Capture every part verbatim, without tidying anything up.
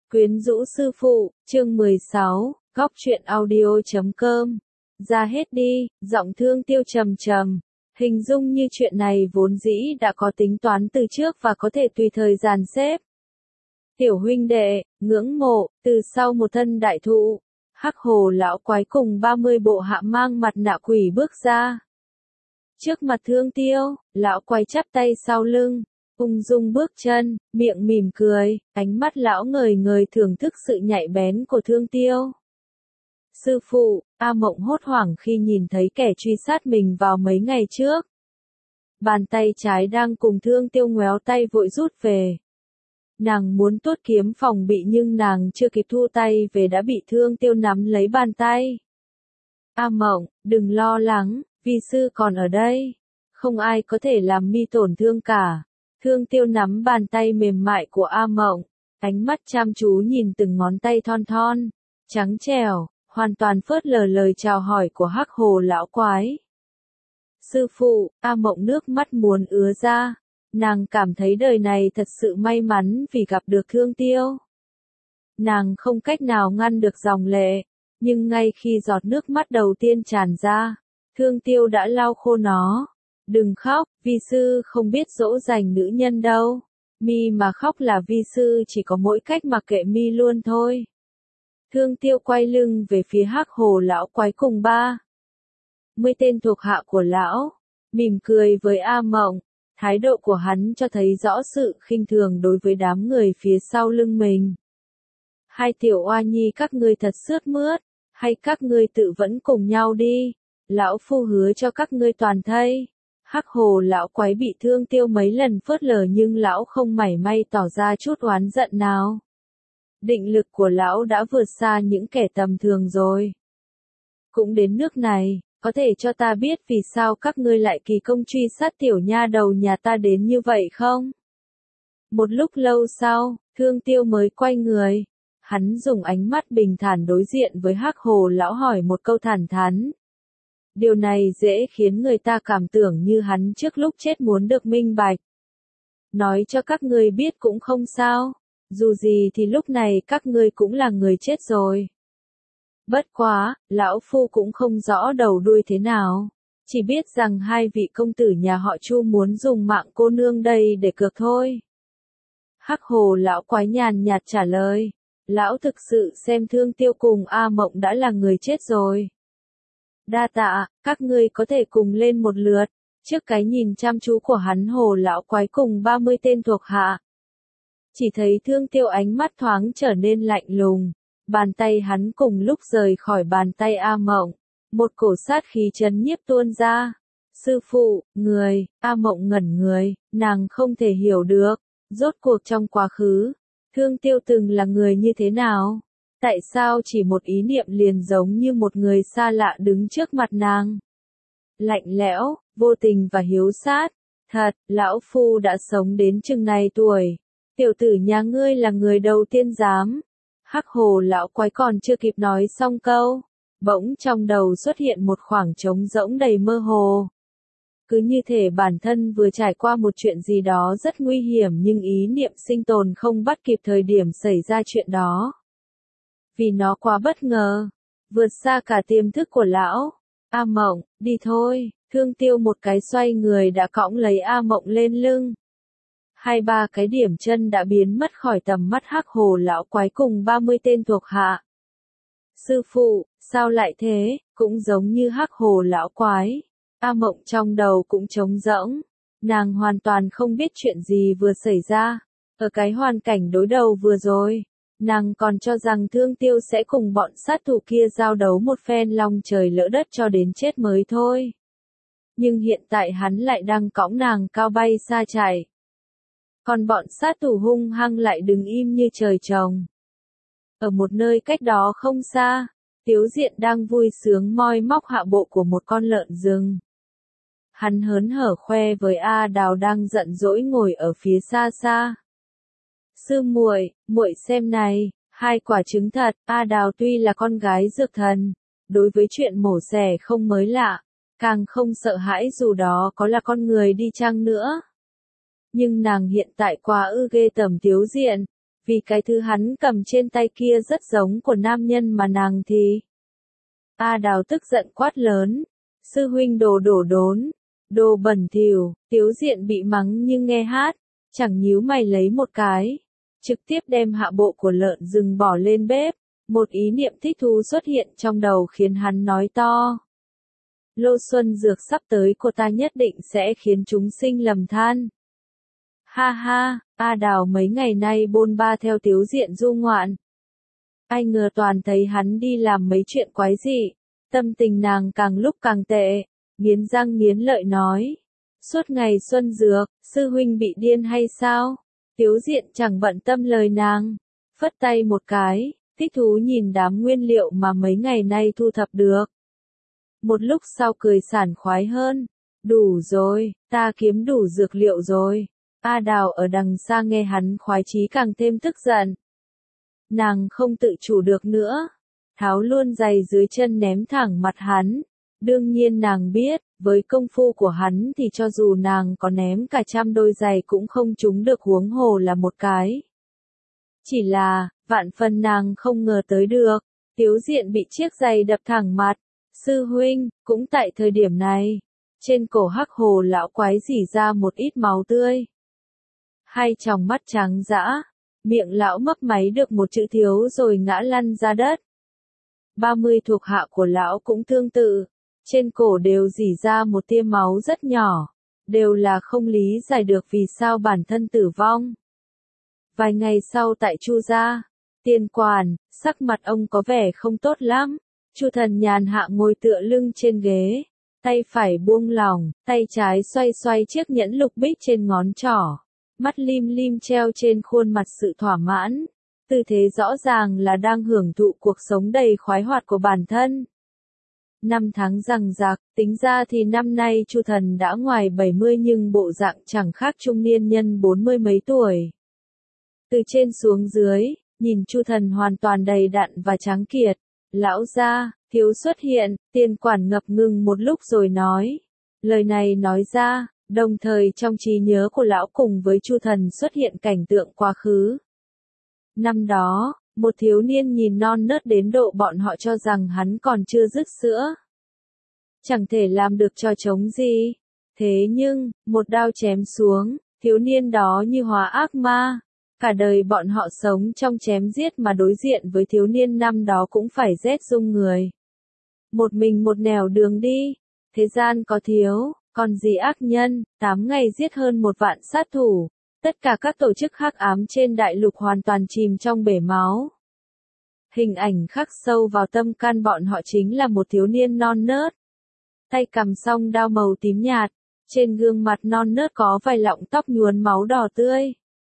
Quyến rũ sư phụ, chương mười sáu, góc truyện audio chấm com. Ra hết đi, giọng Thương Tiêu trầm trầm. Hình dung như chuyện này vốn dĩ đã có tính toán từ trước và có thể tùy thời dàn xếp. Tiểu huynh đệ, ngưỡng mộ, từ sau một thân đại thụ, Hắc Hồ lão quái cùng ba mươi bộ hạ mang mặt nạ quỷ bước ra. Trước mặt Thương Tiêu, lão quái chắp tay sau lưng, ung dung bước chân, miệng mỉm cười, ánh mắt lão ngời ngời thưởng thức sự nhạy bén của Thương Tiêu. Sư phụ, A Mộng hốt hoảng khi nhìn thấy kẻ truy sát mình vào mấy ngày trước. Bàn tay trái đang cùng Thương Tiêu ngoéo tay vội rút về. Nàng muốn tuốt kiếm phòng bị nhưng nàng chưa kịp thu tay về đã bị Thương Tiêu nắm lấy bàn tay. A Mộng, đừng lo lắng, vi sư còn ở đây. Không ai có thể làm mi tổn thương cả. Thương Tiêu nắm bàn tay mềm mại của A Mộng, ánh mắt chăm chú nhìn từng ngón tay thon thon, trắng trẻo, hoàn toàn phớt lờ lời chào hỏi của Hắc Hồ lão quái. Sư phụ, A Mộng nước mắt muốn ứa ra, nàng cảm thấy đời này thật sự may mắn vì gặp được Thương Tiêu. Nàng không cách nào ngăn được dòng lệ, nhưng ngay khi giọt nước mắt đầu tiên tràn ra, Thương Tiêu đã lau khô nó. Đừng khóc, vi sư không biết dỗ dành nữ nhân đâu. Mi mà khóc là vi sư chỉ có mỗi cách mặc kệ mi luôn thôi. Thương Tiêu quay lưng về phía Hắc Hồ lão quái cùng ba mươi tên thuộc hạ của lão, mỉm cười với A Mộng. Thái độ của hắn cho thấy rõ sự khinh thường đối với đám người phía sau lưng mình. Hai tiểu oa nhi các ngươi thật sướt mướt, hay các ngươi tự vẫn cùng nhau đi. Lão phu hứa cho các ngươi toàn thây. Hắc Hồ lão quái bị Thương Tiêu mấy lần phớt lờ nhưng lão không mảy may tỏ ra chút oán giận nào. Định lực của lão đã vượt xa những kẻ tầm thường rồi. Cũng đến nước này, có thể cho ta biết vì sao các ngươi lại kỳ công truy sát tiểu nha đầu nhà ta đến như vậy không? Một lúc lâu sau, Thương Tiêu mới quay người. Hắn dùng ánh mắt bình thản đối diện với Hắc Hồ lão hỏi một câu thản thắn. Điều này dễ khiến người ta cảm tưởng như hắn trước lúc chết muốn được minh bạch. Nói cho các ngươi biết cũng không sao, dù gì thì lúc này các ngươi cũng là người chết rồi. Bất quá, lão phu cũng không rõ đầu đuôi thế nào, chỉ biết rằng hai vị công tử nhà họ Chu muốn dùng mạng cô nương đây để cược thôi. Hắc Hồ lão quái nhàn nhạt trả lời, lão thực sự xem Thương Tiêu cùng A Mộng đã là người chết rồi. Đa tạ, các ngươi có thể cùng lên một lượt. Trước cái nhìn chăm chú của hắn Hồ lão quái cùng ba mươi tên thuộc hạ. Chỉ thấy Thương Tiêu ánh mắt thoáng trở nên lạnh lùng. Bàn tay hắn cùng lúc rời khỏi bàn tay A Mộng. Một cổ sát khí trấn nhiếp tuôn ra. Sư phụ, người, A Mộng ngẩn người, nàng không thể hiểu được. Rốt cuộc trong quá khứ, Thương Tiêu từng là người như thế nào? Tại sao chỉ một ý niệm liền giống như một người xa lạ đứng trước mặt nàng? Lạnh lẽo, vô tình và hiếu sát. Thật, lão phu đã sống đến chừng này tuổi. Tiểu tử nhà ngươi là người đầu tiên dám. Hắc Hồ lão quái còn chưa kịp nói xong câu. Bỗng trong đầu xuất hiện một khoảng trống rỗng đầy mơ hồ. Cứ như thể bản thân vừa trải qua một chuyện gì đó rất nguy hiểm nhưng ý niệm sinh tồn không bắt kịp thời điểm xảy ra chuyện đó. Vì nó quá bất ngờ, vượt xa cả tiềm thức của lão. A Mộng, đi thôi. Thương Tiêu một cái xoay người đã cõng lấy A Mộng lên lưng. Hai ba cái điểm chân đã biến mất khỏi tầm mắt Hắc Hồ lão quái cùng ba mươi tên thuộc hạ. Sư phụ, sao lại thế? Cũng giống như Hắc Hồ lão quái. A Mộng trong đầu cũng trống rỗng. Nàng hoàn toàn không biết chuyện gì vừa xảy ra. Ở cái hoàn cảnh đối đầu vừa rồi, nàng còn cho rằng Thương Tiêu sẽ cùng bọn sát thủ kia giao đấu một phen long trời lỡ đất cho đến chết mới thôi. Nhưng hiện tại hắn lại đang cõng nàng cao bay xa chạy. Còn bọn sát thủ hung hăng lại đứng im như trời trồng. Ở một nơi cách đó không xa, Tiếu Diện đang vui sướng moi móc hạ bộ của một con lợn rừng. Hắn hớn hở khoe với A Đào đang giận dỗi ngồi ở phía xa xa. Sư muội, muội xem này, hai quả trứng thật. A Đào tuy là con gái dược thần, đối với chuyện mổ xẻ không mới lạ, càng không sợ hãi dù đó có là con người đi chăng nữa. Nhưng nàng hiện tại quá ư ghê tởm Tiếu Diện, vì cái thứ hắn cầm trên tay kia rất giống của nam nhân mà nàng thì. A Đào tức giận quát lớn, sư huynh đồ đổ đốn, đồ bẩn thỉu. Tiếu Diện bị mắng nhưng nghe hát, chẳng nhíu mày lấy một cái, trực tiếp đem hạ bộ của lợn rừng bỏ lên bếp. Một ý niệm thích thú xuất hiện trong đầu khiến hắn nói to. Lô xuân dược sắp tới của ta nhất định sẽ khiến chúng sinh lầm than. Ha ha, A Đào mấy ngày nay bôn ba theo Tiếu Diện du ngoạn. Ai ngờ toàn thấy hắn đi làm mấy chuyện quái dị, tâm tình nàng càng lúc càng tệ, nghiến răng nghiến lợi nói. Suốt ngày xuân dược, sư huynh bị điên hay sao? Tiếu Diện chẳng bận tâm lời nàng, phất tay một cái, thích thú nhìn đám nguyên liệu mà mấy ngày nay thu thập được. Một lúc sau cười sảng khoái hơn, đủ rồi, ta kiếm đủ dược liệu rồi. A Đào ở đằng xa nghe hắn khoái chí càng thêm tức giận. Nàng không tự chủ được nữa, tháo luôn giày dưới chân ném thẳng mặt hắn. Đương nhiên nàng biết, với công phu của hắn thì cho dù nàng có ném cả trăm đôi giày cũng không trúng được, huống hồ là một cái. Chỉ là, vạn phần nàng không ngờ tới được, Tiếu Diện bị chiếc giày đập thẳng mặt. Sư huynh, cũng tại thời điểm này, trên cổ Hắc Hồ lão quái rỉ ra một ít máu tươi. Hai tròng mắt trắng dã, miệng lão mấp máy được một chữ thiếu rồi ngã lăn ra đất. Ba mươi thuộc hạ của lão cũng tương tự, trên cổ đều rỉ ra một tia máu rất nhỏ, đều là không lý giải được vì sao bản thân tử vong. Vài ngày sau tại Chu gia, Tiền Quản, sắc mặt ông có vẻ không tốt lắm. Chu Thần nhàn hạ ngồi tựa lưng trên ghế, tay phải buông lỏng, tay trái xoay xoay chiếc nhẫn lục bích trên ngón trỏ, mắt lim lim treo trên khuôn mặt sự thỏa mãn, tư thế rõ ràng là đang hưởng thụ cuộc sống đầy khoái hoạt của bản thân. Năm tháng rằng rạc, tính ra thì năm nay Chu Thần đã ngoài bảy mươi nhưng bộ dạng chẳng khác trung niên nhân bốn mươi mấy tuổi. Từ trên xuống dưới, nhìn Chu Thần hoàn toàn đầy đặn và trắng kiệt. Lão gia, thiếu xuất hiện, Tiền Quản ngập ngừng một lúc rồi nói. Lời này nói ra, đồng thời trong trí nhớ của lão cùng với Chu Thần xuất hiện cảnh tượng quá khứ. Năm đó, một thiếu niên nhìn non nớt đến độ bọn họ cho rằng hắn còn chưa dứt sữa. Chẳng thể làm được trò trống gì. Thế nhưng, một đao chém xuống, thiếu niên đó như hóa ác ma. Cả đời bọn họ sống trong chém giết mà đối diện với thiếu niên năm đó cũng phải rét run người. Một mình một nẻo đường đi, thế gian có thiếu, còn gì ác nhân, tám ngày giết hơn một vạn sát thủ, tất cả các tổ chức hắc ám trên đại lục hoàn toàn chìm trong bể máu. Hình ảnh khắc sâu vào tâm can bọn họ chính là một thiếu niên non nớt, tay cầm song đao màu tím nhạt, trên gương mặt non nớt có vài lọng tóc nhuốm máu đỏ tươi.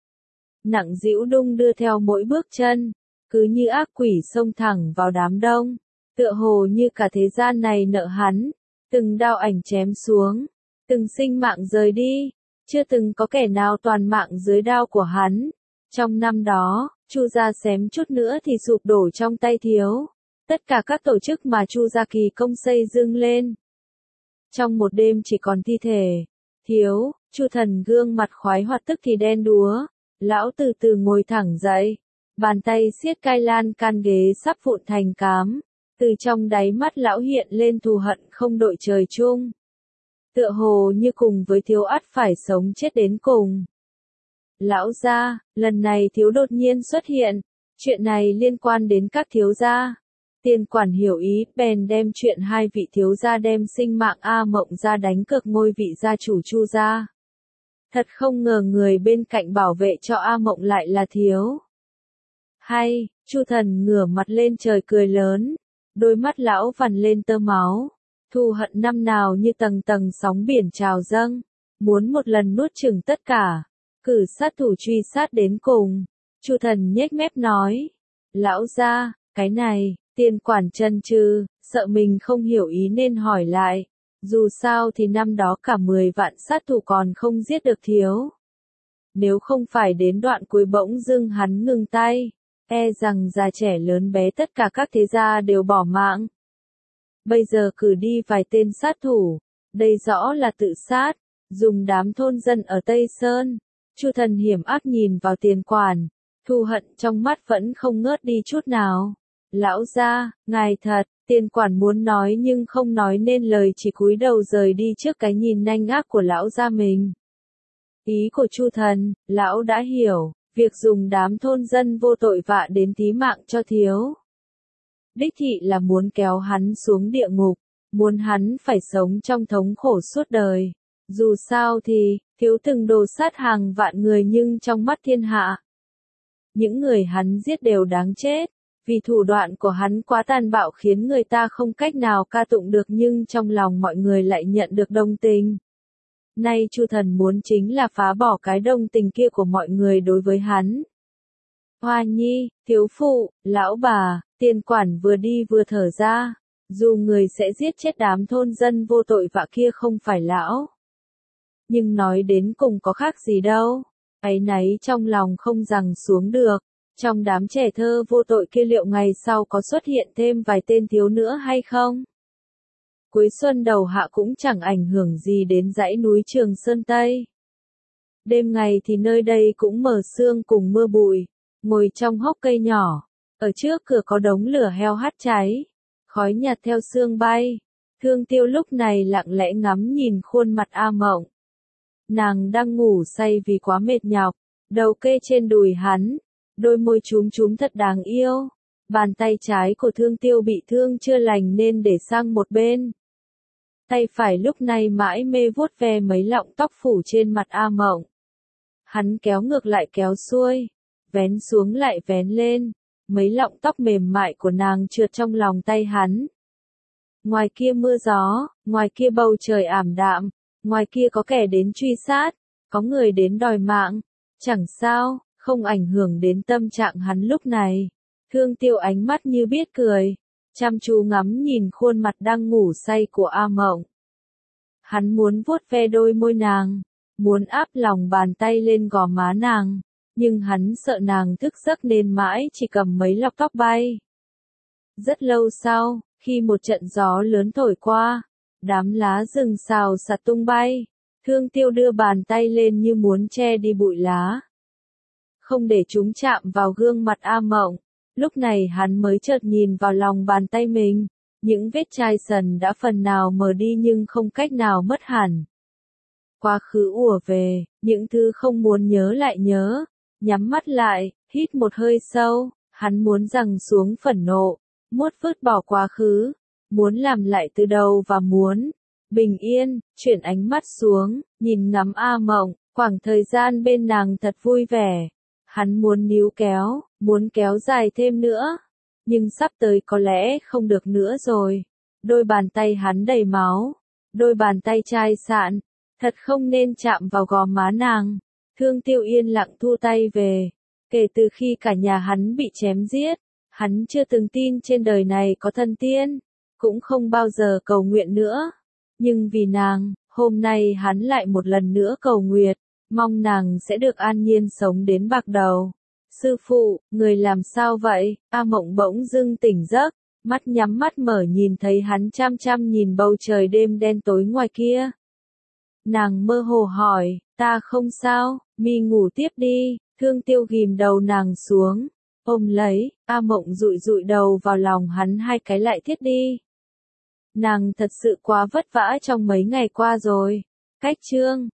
Nặng dĩu đung đưa theo mỗi bước chân, cứ như ác quỷ xông thẳng vào đám đông, tựa hồ như cả thế gian này nợ hắn, từng đao ảnh chém xuống, từng sinh mạng rời đi, chưa từng có kẻ nào toàn mạng dưới đao của hắn. Trong năm đó, Chu gia xém chút nữa thì sụp đổ trong tay thiếu, tất cả các tổ chức mà Chu gia kỳ công xây dựng lên. Trong một đêm chỉ còn thi thể, thiếu, Chu Thần gương mặt khoái hoạt tức thì đen đúa. Lão từ từ ngồi thẳng dậy, bàn tay siết cai lan can ghế sắp vụn thành cám, từ trong đáy mắt lão hiện lên thù hận không đội trời chung. Tựa hồ như cùng với thiếu ắt phải sống chết đến cùng. Lão gia, lần này thiếu đột nhiên xuất hiện, chuyện này liên quan đến các thiếu gia. Tiền Quản hiểu ý, bèn đem chuyện hai vị thiếu gia đem sinh mạng A Mộng ra đánh cược ngôi vị gia chủ Chu gia. Thật không ngờ người bên cạnh bảo vệ cho A Mộng lại là thiếu. Hay, Chu Thần ngửa mặt lên trời cười lớn, đôi mắt lão vằn lên tơ máu, thù hận năm nào như tầng tầng sóng biển trào dâng, muốn một lần nuốt chửng tất cả, cử sát thủ truy sát đến cùng. Chu Thần nhếch mép nói, lão gia, cái này, Tiền Quản chần chừ, sợ mình không hiểu ý nên hỏi lại. Dù sao thì năm đó cả mười vạn sát thủ còn không giết được thiếu. Nếu không phải đến đoạn cuối bỗng dưng hắn ngừng tay, e rằng già trẻ lớn bé tất cả các thế gia đều bỏ mạng. Bây giờ cử đi vài tên sát thủ, đây rõ là tự sát, dùng đám thôn dân ở Tây Sơn. Chu Thần hiểm ác nhìn vào Tiền Quản, thù hận trong mắt vẫn không ngớt đi chút nào. Lão gia, ngài thật, tiền quản muốn nói nhưng không nói nên lời, chỉ cúi đầu rời đi trước cái nhìn nanh ác của lão gia mình. Ý của Chu Thần, lão đã hiểu, việc dùng đám thôn dân vô tội vạ đến tí mạng cho thiếu đích thị là muốn kéo hắn xuống địa ngục, muốn hắn phải sống trong thống khổ suốt đời. Dù sao thì, thiếu từng đồ sát hàng vạn người nhưng trong mắt thiên hạ, những người hắn giết đều đáng chết, vì thủ đoạn của hắn quá tàn bạo khiến người ta không cách nào ca tụng được, nhưng trong lòng mọi người lại nhận được đồng tình. Nay Chu Thần muốn chính là phá bỏ cái đồng tình kia của mọi người đối với hắn. Hoa Nhi, thiếu phụ, lão bà, tiền quản vừa đi vừa thở ra, dù người sẽ giết chết đám thôn dân vô tội vạ kia không phải lão, nhưng nói đến cùng có khác gì đâu, áy náy trong lòng không giằng xuống được. Trong đám trẻ thơ vô tội kia liệu ngày sau có xuất hiện thêm vài tên thiếu nữa hay không? Cuối xuân đầu hạ cũng chẳng ảnh hưởng gì đến dãy núi Trường Sơn Tây. Đêm ngày thì nơi đây cũng mờ sương cùng mưa bụi, ngồi trong hốc cây nhỏ, ở trước cửa có đống lửa heo hắt cháy, khói nhạt theo sương bay. Thương Tiêu lúc này lặng lẽ ngắm nhìn khuôn mặt A Mộng. Nàng đang ngủ say vì quá mệt nhọc, đầu kê trên đùi hắn, đôi môi chúm chúm thật đáng yêu. Bàn tay trái của Thương Tiêu bị thương chưa lành nên để sang một bên. Tay phải lúc này mãi mê vuốt ve mấy lọng tóc phủ trên mặt A Mộng. Hắn kéo ngược lại kéo xuôi, vén xuống lại vén lên, mấy lọng tóc mềm mại của nàng trượt trong lòng tay hắn. Ngoài kia mưa gió, ngoài kia bầu trời ảm đạm, ngoài kia có kẻ đến truy sát, có người đến đòi mạng, chẳng sao, không ảnh hưởng đến tâm trạng hắn lúc này. Thương Tiêu ánh mắt như biết cười, chăm chú ngắm nhìn khuôn mặt đang ngủ say của A Mộng. Hắn muốn vuốt ve đôi môi nàng, muốn áp lòng bàn tay lên gò má nàng, nhưng hắn sợ nàng thức giấc nên mãi chỉ cầm mấy lọc tóc bay. Rất lâu sau, khi một trận gió lớn thổi qua, đám lá rừng xào xạc tung bay, Thương Tiêu đưa bàn tay lên như muốn che đi bụi lá, không để chúng chạm vào gương mặt A Mộng. Lúc này hắn mới chợt nhìn vào lòng bàn tay mình, những vết chai sần đã phần nào mờ đi nhưng không cách nào mất hẳn. Quá khứ ùa về, những thứ không muốn nhớ lại nhớ, nhắm mắt lại, hít một hơi sâu, hắn muốn giằng xuống phẫn nộ, muốn vứt bỏ quá khứ, muốn làm lại từ đầu và muốn bình yên. Chuyển ánh mắt xuống, nhìn ngắm A Mộng, khoảng thời gian bên nàng thật vui vẻ. Hắn muốn níu kéo, muốn kéo dài thêm nữa, nhưng sắp tới có lẽ không được nữa rồi. Đôi bàn tay hắn đầy máu, đôi bàn tay chai sạn, thật không nên chạm vào gò má nàng. Thương Tiêu yên lặng thu tay về. Kể từ khi cả nhà hắn bị chém giết, hắn chưa từng tin trên đời này có thần tiên, cũng không bao giờ cầu nguyện nữa. Nhưng vì nàng, hôm nay hắn lại một lần nữa cầu nguyện, mong nàng sẽ được an nhiên sống đến bạc đầu. Sư phụ, người làm sao vậy? A Mộng bỗng dưng tỉnh giấc, mắt nhắm mắt mở nhìn thấy hắn chăm chăm nhìn bầu trời đêm đen tối ngoài kia. Nàng mơ hồ hỏi, ta không sao, mi ngủ tiếp đi. Thương Tiêu ghim đầu nàng xuống, ôm lấy, A Mộng dụi dụi đầu vào lòng hắn hai cái lại thiết đi. Nàng thật sự quá vất vả trong mấy ngày qua rồi. Cách chương